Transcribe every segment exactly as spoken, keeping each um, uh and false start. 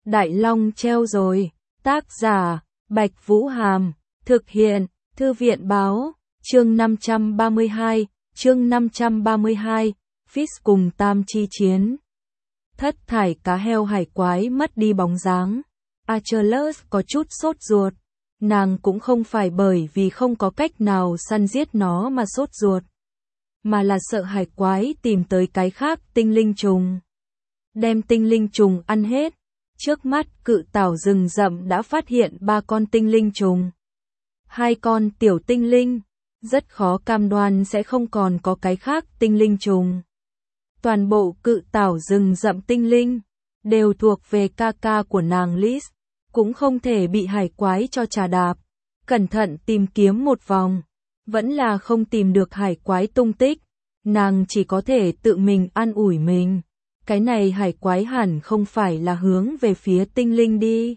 Đại Long treo rồi. Tác giả, Bạch Vũ Hàm. Thực hiện, Thư viện Báo. Chương năm trăm ba mươi hai. Chương năm trăm ba mươi hai. Fish cùng Tam chi chiến. Thất thải cá heo hải quái mất đi bóng dáng. Achilles có chút sốt ruột. Nàng cũng không phải bởi vì không có cách nào săn giết nó mà sốt ruột, mà là sợ hải quái tìm tới cái khác tinh linh trùng, đem tinh linh trùng ăn hết. Trước mắt cự tảo rừng rậm đã phát hiện ba con tinh linh trùng, hai con tiểu tinh linh, rất khó cam đoan sẽ không còn có cái khác tinh linh trùng. Toàn bộ cự tảo rừng rậm tinh linh đều thuộc về ca ca của nàng Liz, cũng không thể bị hải quái cho trà đạp. Cẩn thận tìm kiếm một vòng, vẫn là không tìm được hải quái tung tích. Nàng chỉ có thể tự mình an ủi mình. Cái này hải quái hẳn không phải là hướng về phía tinh linh đi.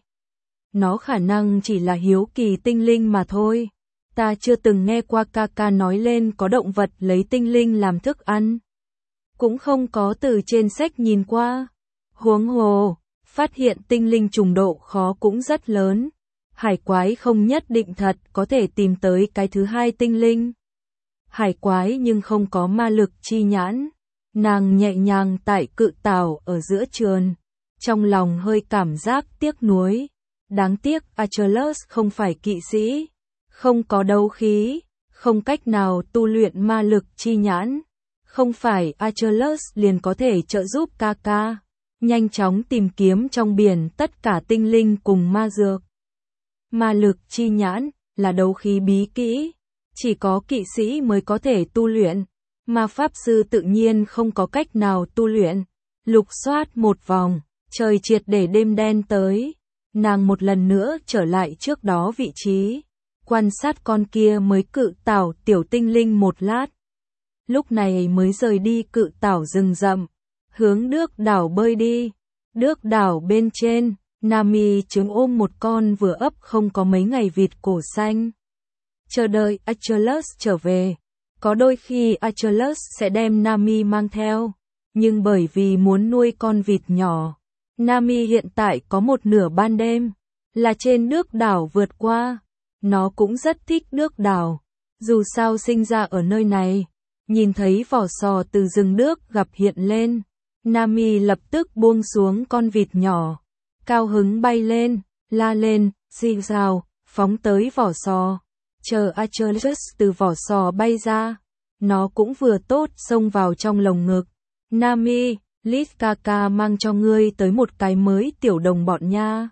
Nó khả năng chỉ là hiếu kỳ tinh linh mà thôi. Ta chưa từng nghe qua ca ca nói lên có động vật lấy tinh linh làm thức ăn. Cũng không có từ trên sách nhìn qua. Huống hồ, phát hiện tinh linh trùng độ khó cũng rất lớn. Hải quái không nhất định thật có thể tìm tới cái thứ hai tinh linh. Hải quái nhưng không có ma lực chi nhãn. Nàng nhẹ nhàng tại cự tảo ở giữa trườn, trong lòng hơi cảm giác tiếc nuối. Đáng tiếc Achilles không phải kỵ sĩ, không có đấu khí, không cách nào tu luyện ma lực chi nhãn. Không phải Achilles liền có thể trợ giúp ca ca nhanh chóng tìm kiếm trong biển tất cả tinh linh cùng ma dược. Ma lực chi nhãn là đấu khí bí kỹ, chỉ có kỵ sĩ mới có thể tu luyện, ma pháp sư tự nhiên không có cách nào tu luyện. Lục soát một vòng, trời triệt để đêm đen tới, nàng một lần nữa trở lại trước đó vị trí, quan sát con kia mới cự tảo tiểu tinh linh một lát. Lúc này mới rời đi cự tảo rừng rậm, hướng Đước đảo bơi đi. Đước đảo bên trên, Nami trứng ôm một con vừa ấp không có mấy ngày vịt cổ xanh, chờ đợi Achilles trở về. Có đôi khi Achilles sẽ đem Nami mang theo, nhưng bởi vì muốn nuôi con vịt nhỏ, Nami hiện tại có một nửa ban đêm là trên Đước đảo vượt qua. Nó cũng rất thích Đước đảo, dù sao sinh ra ở nơi này. Nhìn thấy vỏ sò từ rừng Đước gặp hiện lên, Nami lập tức buông xuống con vịt nhỏ, cao hứng bay lên, la lên, rì rào, phóng tới vỏ sò. Chờ Achilles từ vỏ sò bay ra, nó cũng vừa tốt xông vào trong lồng ngực. Nami, Liz Kaka mang cho ngươi tới một cái mới tiểu đồng bọn nha.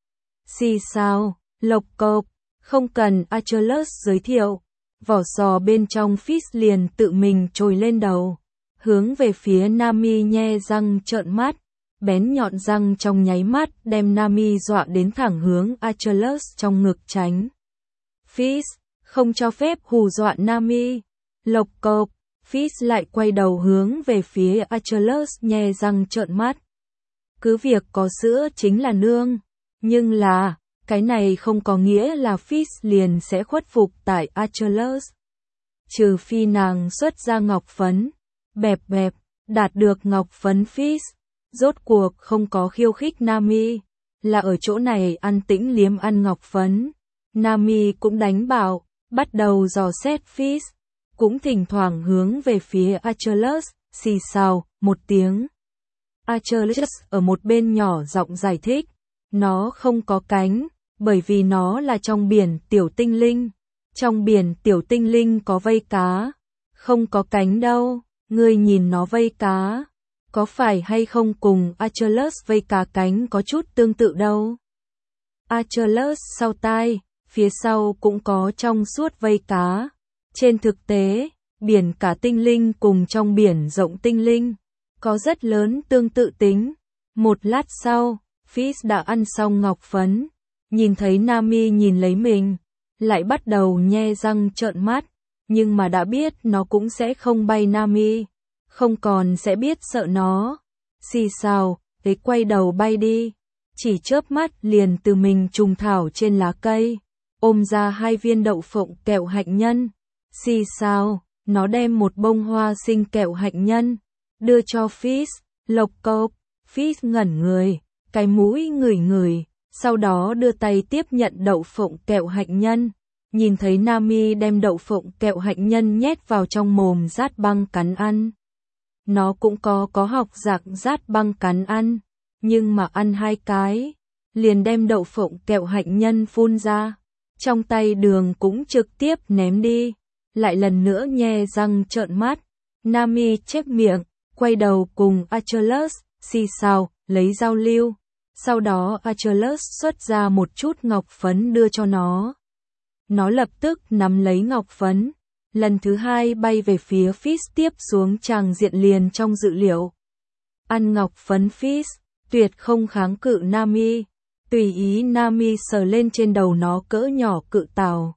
Xì sao, lộc cộc, không cần Achilles giới thiệu. Vỏ sò bên trong Fish liền tự mình trồi lên đầu, hướng về phía Nami nhe răng trợn mắt, bén nhọn răng trong nháy mắt đem Nami dọa đến thẳng hướng Achilles trong ngực tránh. Fish, không cho phép hù dọa Nami. Lộc cộc, Fish lại quay đầu hướng về phía Achilles nhe răng trợn mắt. Cứ việc có sữa chính là nương, nhưng là cái này không có nghĩa là Fish liền sẽ khuất phục tại Achilles. Trừ phi nàng xuất ra ngọc phấn. Bẹp bẹp, đạt được ngọc phấn Fish rốt cuộc không có khiêu khích Nami, là ở chỗ này ăn tĩnh liếm ăn ngọc phấn. Nami cũng đánh bạo, bắt đầu dò xét Fish, cũng thỉnh thoảng hướng về phía Achilles, xì xào một tiếng. Achilles ở một bên nhỏ giọng giải thích, nó không có cánh, bởi vì nó là trong biển tiểu tinh linh. Trong biển tiểu tinh linh có vây cá, không có cánh đâu. Ngươi nhìn nó vây cá, có phải hay không cùng Achilles vây cá cánh có chút tương tự đâu. Achilles sau tai, phía sau cũng có trong suốt vây cá. Trên thực tế, biển cả tinh linh cùng trong biển rộng tinh linh có rất lớn tương tự tính. Một lát sau, Fish đã ăn xong ngọc phấn, nhìn thấy Nami nhìn lấy mình, lại bắt đầu nhe răng trợn mắt, nhưng mà đã biết nó cũng sẽ không bay Nami, không còn sẽ biết sợ nó. Xì xào, ấy quay đầu bay đi, chỉ chớp mắt liền từ mình trùng thảo trên lá cây, ôm ra hai viên đậu phộng kẹo hạnh nhân. Xì xào, nó đem một bông hoa sinh kẹo hạnh nhân đưa cho Fish. Lộc cộc, Fish ngẩn người, cái mũi ngửi ngửi, sau đó đưa tay tiếp nhận đậu phộng kẹo hạnh nhân. Nhìn thấy Nami đem đậu phộng kẹo hạnh nhân nhét vào trong mồm rát băng cắn ăn. Nó cũng có có học dạng rát băng cắn ăn, nhưng mà ăn hai cái, liền đem đậu phộng kẹo hạnh nhân phun ra. Trong tay đường cũng trực tiếp ném đi, lại lần nữa nhe răng trợn mắt. Nami chép miệng, quay đầu cùng Achilles, xì xào, lấy giao lưu. Sau đó Achilles xuất ra một chút ngọc phấn đưa cho nó. Nó lập tức nắm lấy ngọc phấn, lần thứ hai bay về phía Fizz tiếp xuống tràng diện liền trong dự liệu. Ăn ngọc phấn Fizz, tuyệt không kháng cự Nami, tùy ý Nami sờ lên trên đầu nó cỡ nhỏ cự tảo.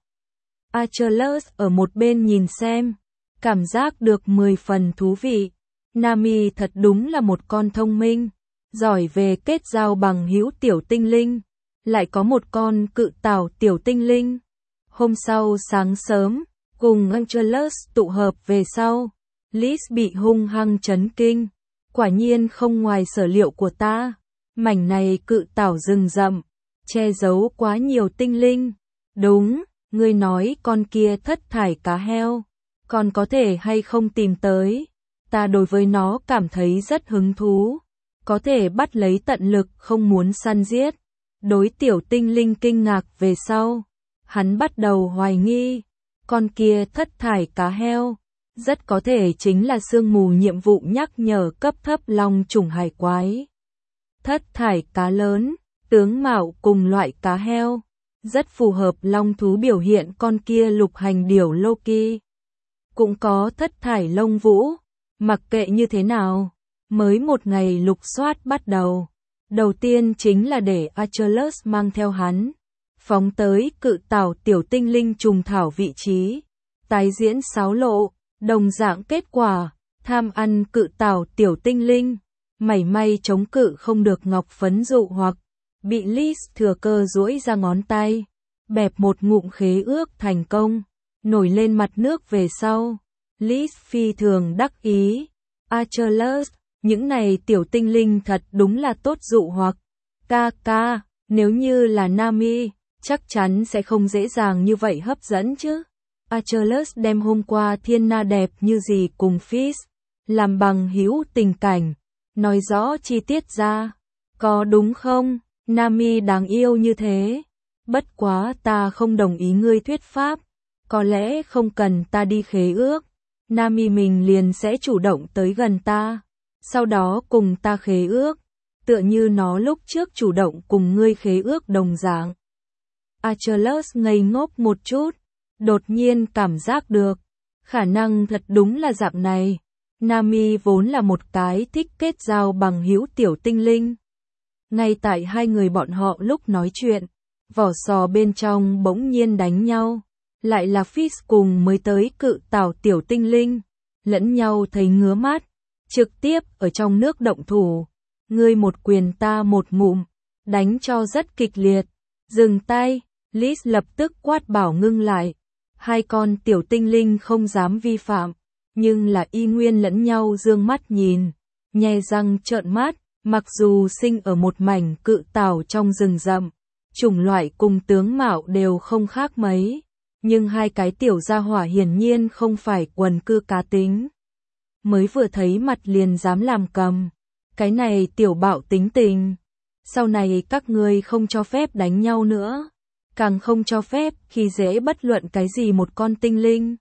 Achilles ở một bên nhìn xem, cảm giác được mười phần thú vị. Nami thật đúng là một con thông minh, giỏi về kết giao bằng hữu tiểu tinh linh, lại có một con cự tảo tiểu tinh linh. Hôm sau sáng sớm, cùng Achilles tụ hợp về sau, Liz bị hung hăng chấn kinh. Quả nhiên không ngoài sở liệu của ta, mảnh này cự tảo rừng rậm, che giấu quá nhiều tinh linh. Đúng, ngươi nói con kia thất thải cá heo, còn có thể hay không tìm tới? Ta đối với nó cảm thấy rất hứng thú, có thể bắt lấy tận lực không muốn săn giết. Đối tiểu tinh linh kinh ngạc về sau, hắn bắt đầu hoài nghi, con kia thất thải cá heo, rất có thể chính là sương mù nhiệm vụ nhắc nhở cấp thấp long chủng hải quái. Thất thải cá lớn, tướng mạo cùng loại cá heo, rất phù hợp long thú biểu hiện con kia lục hành điểu Loki. Cũng có thất thải lông vũ, mặc kệ như thế nào, mới một ngày lục soát bắt đầu. Đầu tiên chính là để Achilles mang theo hắn, phóng tới cự tảo tiểu tinh linh trùng thảo vị trí, tái diễn sáo lộ, đồng dạng kết quả, tham ăn cự tảo tiểu tinh linh, mảy may chống cự không được ngọc phấn dụ hoặc, bị Liz thừa cơ duỗi ra ngón tay, bẹp một ngụm khế ước thành công, nổi lên mặt nước về sau. Liz phi thường đắc ý, Achilles, những này tiểu tinh linh thật đúng là tốt dụ hoặc, ca ca, nếu như là Nami, chắc chắn sẽ không dễ dàng như vậy hấp dẫn chứ. Achilles đem hôm qua thiên na đẹp như gì cùng Fizz, làm bằng hữu tình cảnh, nói rõ chi tiết ra, có đúng không? Nami đáng yêu như thế, bất quá ta không đồng ý ngươi thuyết pháp, có lẽ không cần ta đi khế ước, Nami mình liền sẽ chủ động tới gần ta, sau đó cùng ta khế ước, tựa như nó lúc trước chủ động cùng ngươi khế ước đồng dạng. Achilles ngây ngốc một chút, đột nhiên cảm giác được, khả năng thật đúng là dạng này. Nami vốn là một cái thích kết giao bằng hữu tiểu tinh linh. Ngay tại hai người bọn họ lúc nói chuyện, vỏ sò bên trong bỗng nhiên đánh nhau, lại là Fizz cùng mới tới cự tảo tiểu tinh linh, lẫn nhau thấy ngứa mắt, trực tiếp ở trong nước động thủ, ngươi một quyền ta một ngụm, đánh cho rất kịch liệt. Dừng tay, Liz lập tức quát bảo ngưng lại. Hai con tiểu tinh linh không dám vi phạm, nhưng là y nguyên lẫn nhau dương mắt nhìn, nhe răng trợn mắt, mặc dù sinh ở một mảnh cự tảo trong rừng rậm, chủng loại cùng tướng mạo đều không khác mấy, nhưng hai cái tiểu gia hỏa hiển nhiên không phải quần cư cá tính. Mới vừa thấy mặt liền dám làm cầm, cái này tiểu bạo tính tình, sau này các ngươi không cho phép đánh nhau nữa, càng không cho phép khi dễ bất luận cái gì một con tinh linh.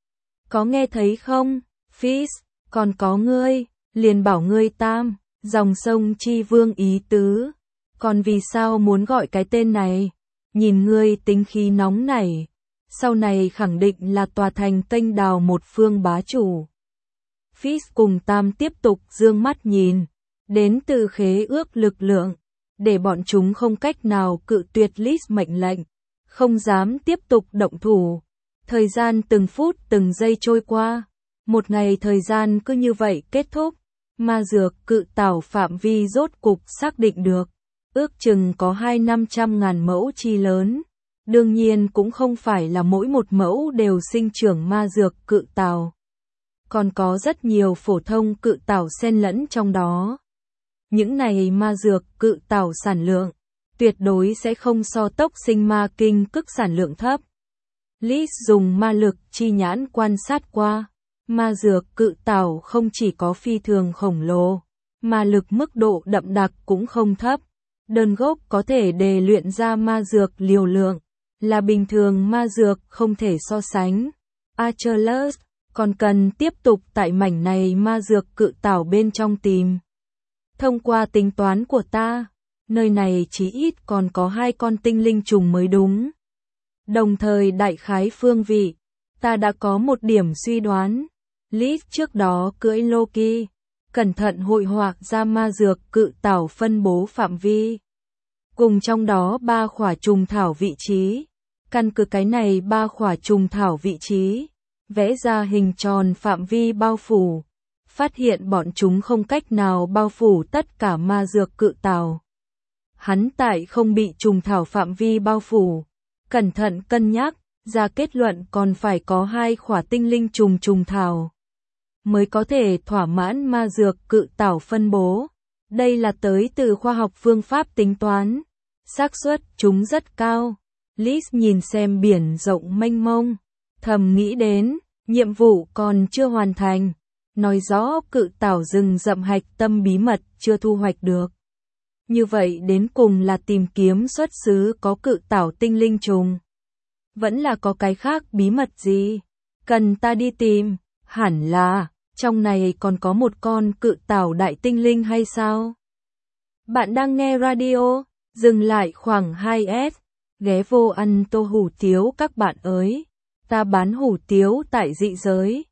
Có nghe thấy không, Fizz, còn có ngươi, liền bảo ngươi tam, dòng sông chi vương ý tứ, còn vì sao muốn gọi cái tên này, nhìn ngươi tính khí nóng nảy, sau này khẳng định là tòa thành kênh đào một phương bá chủ. Fizz cùng tam tiếp tục dương mắt nhìn, đến từ khế ước lực lượng, để bọn chúng không cách nào cự tuyệt Liz mệnh lệnh, không dám tiếp tục động thủ. Thời gian từng phút từng giây trôi qua, một ngày thời gian cứ như vậy kết thúc, ma dược cự tảo phạm vi rốt cục xác định được, ước chừng có hai năm trăm ngàn mẫu chi lớn, đương nhiên cũng không phải là mỗi một mẫu đều sinh trưởng ma dược cự tảo, còn có rất nhiều phổ thông cự tảo xen lẫn trong đó. những này ma dược cự tảo sản lượng, tuyệt đối sẽ không so tốc sinh ma kinh cức sản lượng thấp. Liz dùng ma lực chi nhãn quan sát qua, ma dược cự tảo không chỉ có phi thường khổng lồ, ma lực mức độ đậm đặc cũng không thấp. Đơn gốc có thể đề luyện ra ma dược liều lượng, là bình thường ma dược không thể so sánh. Achilles còn cần tiếp tục tại mảnh này ma dược cự tảo bên trong tìm. Thông qua tính toán của ta, nơi này chí ít còn có hai con tinh linh trùng mới đúng. Đồng thời đại khái phương vị, ta đã có một điểm suy đoán. Liz trước đó cưỡi Loki, cẩn thận hội họa ra ma dược cự tảo phân bố phạm vi. Cùng trong đó ba khỏa trùng thảo vị trí. Căn cứ cái này ba khỏa trùng thảo vị trí, vẽ ra hình tròn phạm vi bao phủ. Phát hiện bọn chúng không cách nào bao phủ tất cả ma dược cự tảo. Hắn tại không bị trùng thảo phạm vi bao phủ. Cẩn thận cân nhắc, ra kết luận còn phải có hai khỏa tinh linh trùng trùng thảo. Mới có thể thỏa mãn ma dược cự tảo phân bố. Đây là tới từ khoa học phương pháp tính toán. Xác suất chúng rất cao. Liz nhìn xem biển rộng mênh mông. Thầm nghĩ đến, nhiệm vụ còn chưa hoàn thành. Nói rõ cự tảo rừng rậm hạch tâm bí mật chưa thu hoạch được. Như vậy đến cùng là tìm kiếm xuất xứ có cự tảo tinh linh trùng. Vẫn là có cái khác bí mật gì? Cần ta đi tìm? Hẳn là, trong này còn có một con cự tảo đại tinh linh hay sao? Bạn đang nghe radio, dừng lại khoảng hai S, ghé vô ăn tô hủ tiếu các bạn ơi. Ta bán hủ tiếu tại dị giới.